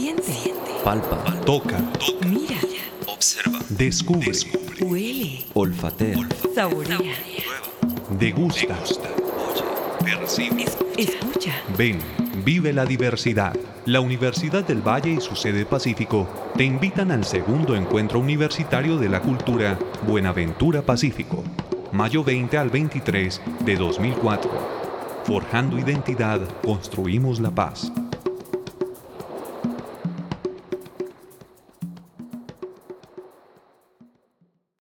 Siente. Palpa, Toca, Mira. Observa. descubre, Huele. olfatea, Saborea. degusta. Oye, percibe. Escucha. Ven, vive la diversidad. La Universidad del Valle y su sede Pacífico te invitan al segundo encuentro universitario de la cultura Buenaventura Pacífico, mayo 20 al 23 de 2004. Forjando identidad, construimos la paz.